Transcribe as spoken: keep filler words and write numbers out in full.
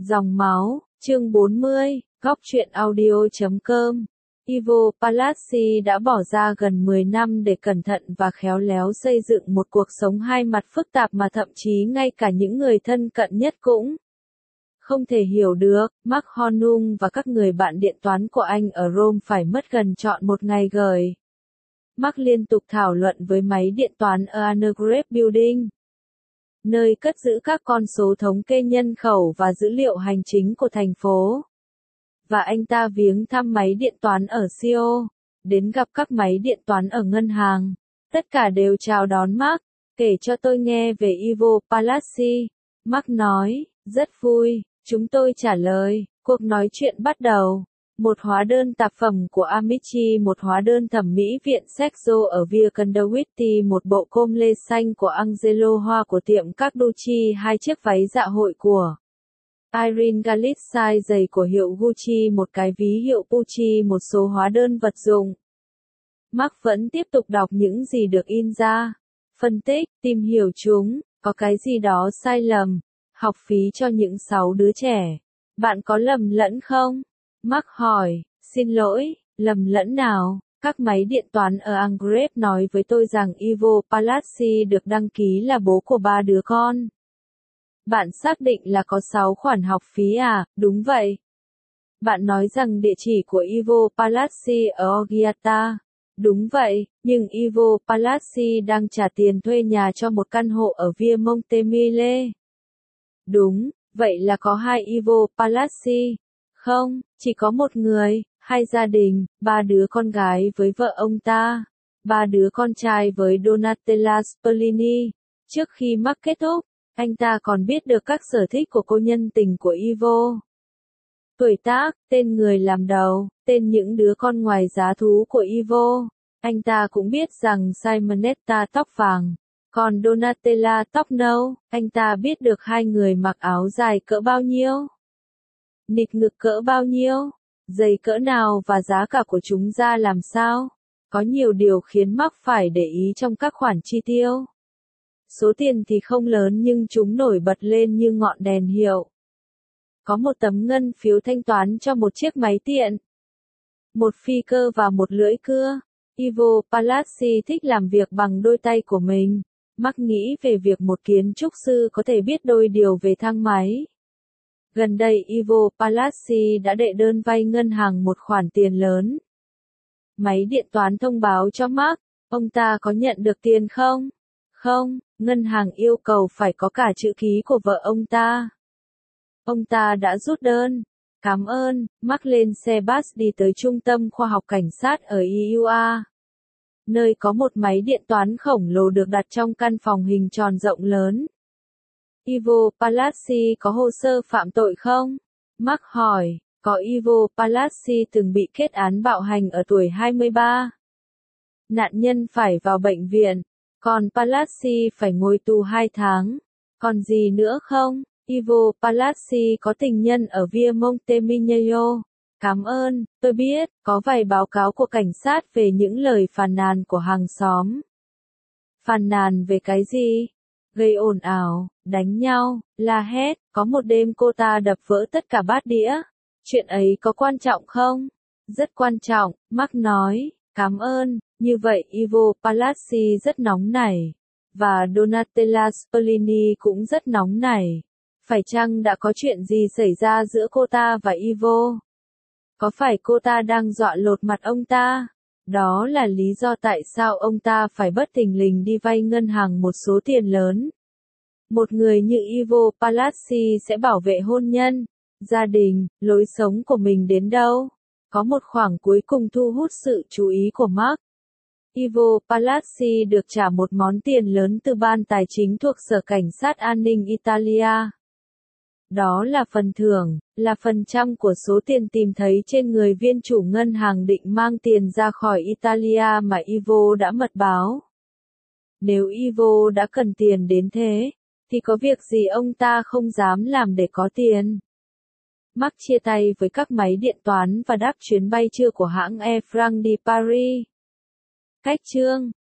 Dòng máu, chương bốn mươi, góc truyện audio chấm com. Ivo Palazzi đã bỏ ra gần mười năm để cẩn thận và khéo léo xây dựng một cuộc sống hai mặt phức tạp mà thậm chí ngay cả những người thân cận nhất cũng không thể hiểu được. Mark Hornung và các người bạn điện toán của anh ở Rome phải mất gần trọn một ngày gửi. Mark liên tục thảo luận với máy điện toán ở Annegret Building, nơi cất giữ các con số thống kê nhân khẩu và dữ liệu hành chính của thành phố. Và anh ta viếng thăm máy điện toán ở Sio, đến gặp các máy điện toán ở ngân hàng. Tất cả đều chào đón Mark, kể cho tôi nghe về Ivo Palazzi. Mark nói, rất vui, chúng tôi trả lời. Cuộc nói chuyện bắt đầu. Một hóa đơn tạp phẩm của Amici, một hóa đơn thẩm mỹ viện Sexo ở Via Condowitti, một bộ com lê xanh của Angelo Hoa của tiệm Carducci, hai chiếc váy dạ hội của Irene Galit, size giày của hiệu Gucci, một cái ví hiệu Pucci, một số hóa đơn vật dụng. Mark vẫn tiếp tục đọc những gì được in ra. Phân tích, tìm hiểu chúng, có cái gì đó sai lầm. Học phí cho những sáu đứa trẻ. Bạn có lầm lẫn không? Mark hỏi, xin lỗi, lầm lẫn nào? Các máy điện toán ở Angret nói với tôi rằng Ivo Palazzi được đăng ký là bố của ba đứa con. Bạn xác định là có sáu khoản học phí à? Đúng vậy. Bạn nói rằng địa chỉ của Ivo Palazzi ở Orgiata. Đúng vậy, nhưng Ivo Palazzi đang trả tiền thuê nhà cho một căn hộ ở Via Montemille. Đúng, vậy là có hai Ivo Palazzi. Không, chỉ có một người, hai gia đình, ba đứa con gái với vợ ông ta, ba đứa con trai với Donatella Sperlini. Trước khi Mark kết thúc, anh ta còn biết được các sở thích của cô nhân tình của Ivo. Tuổi tác, tên người làm đầu, tên những đứa con ngoài giá thú của Ivo. Anh ta cũng biết rằng Simonetta tóc vàng, còn Donatella tóc nâu. Anh ta biết được hai người mặc áo dài cỡ bao nhiêu, nịt ngực cỡ bao nhiêu, giày cỡ nào và giá cả của chúng ra làm sao. Có nhiều điều khiến Mark phải để ý trong các khoản chi tiêu. Số tiền thì không lớn nhưng chúng nổi bật lên như ngọn đèn hiệu. Có một tấm ngân phiếu thanh toán cho một chiếc máy tiện, một phi cơ và một lưỡi cưa. Ivo Palazzi thích làm việc bằng đôi tay của mình. Mark nghĩ về việc một kiến trúc sư có thể biết đôi điều về thang máy. Gần đây Ivo Palazzi đã đệ đơn vay ngân hàng một khoản tiền lớn. Máy điện toán thông báo cho Mark, ông ta có nhận được tiền không? Không, ngân hàng yêu cầu phải có cả chữ ký của vợ ông ta. Ông ta đã rút đơn. Cảm ơn. Mark lên xe bus đi tới trung tâm khoa học cảnh sát ở i u a, nơi có một máy điện toán khổng lồ được đặt trong căn phòng hình tròn rộng lớn. Ivo Palazzi có hồ sơ phạm tội không? Mark hỏi. Có. Ivo Palazzi từng bị kết án bạo hành ở tuổi hai mươi ba. Nạn nhân phải vào bệnh viện, còn Palazzi phải ngồi tù hai tháng. Còn gì nữa không? Ivo Palazzi có tình nhân ở Via Montemigno. Cảm ơn, tôi biết, có vài báo cáo của cảnh sát về những lời phàn nàn của hàng xóm. Phàn nàn về cái gì? Gây ồn ào, đánh nhau, la hét. Có một đêm cô ta đập vỡ tất cả bát đĩa. Chuyện ấy có quan trọng không? Rất quan trọng, Mark nói. Cảm ơn. Như vậy Ivo Palazzi rất nóng nảy. Và Donatella Sperlini cũng rất nóng nảy. Phải chăng đã có chuyện gì xảy ra giữa cô ta và Ivo? Có phải cô ta đang dọa lột mặt ông ta? Đó là lý do tại sao ông ta phải bất thình lình đi vay ngân hàng một số tiền lớn. Một người như Ivo Palazzi sẽ bảo vệ hôn nhân, gia đình, lối sống của mình đến đâu? Có một khoảng cuối cùng thu hút sự chú ý của Mark. Ivo Palazzi được trả một món tiền lớn từ ban tài chính thuộc Sở Cảnh sát An ninh Italia. Đó là phần thưởng, là phần trăm của số tiền tìm thấy trên người viên chủ ngân hàng định mang tiền ra khỏi Italia mà Ivo đã mật báo. Nếu Ivo đã cần tiền đến thế, thì có việc gì ông ta không dám làm để có tiền? Mark chia tay với các máy điện toán và đáp chuyến bay trưa của hãng Air France đi Paris. Cách chương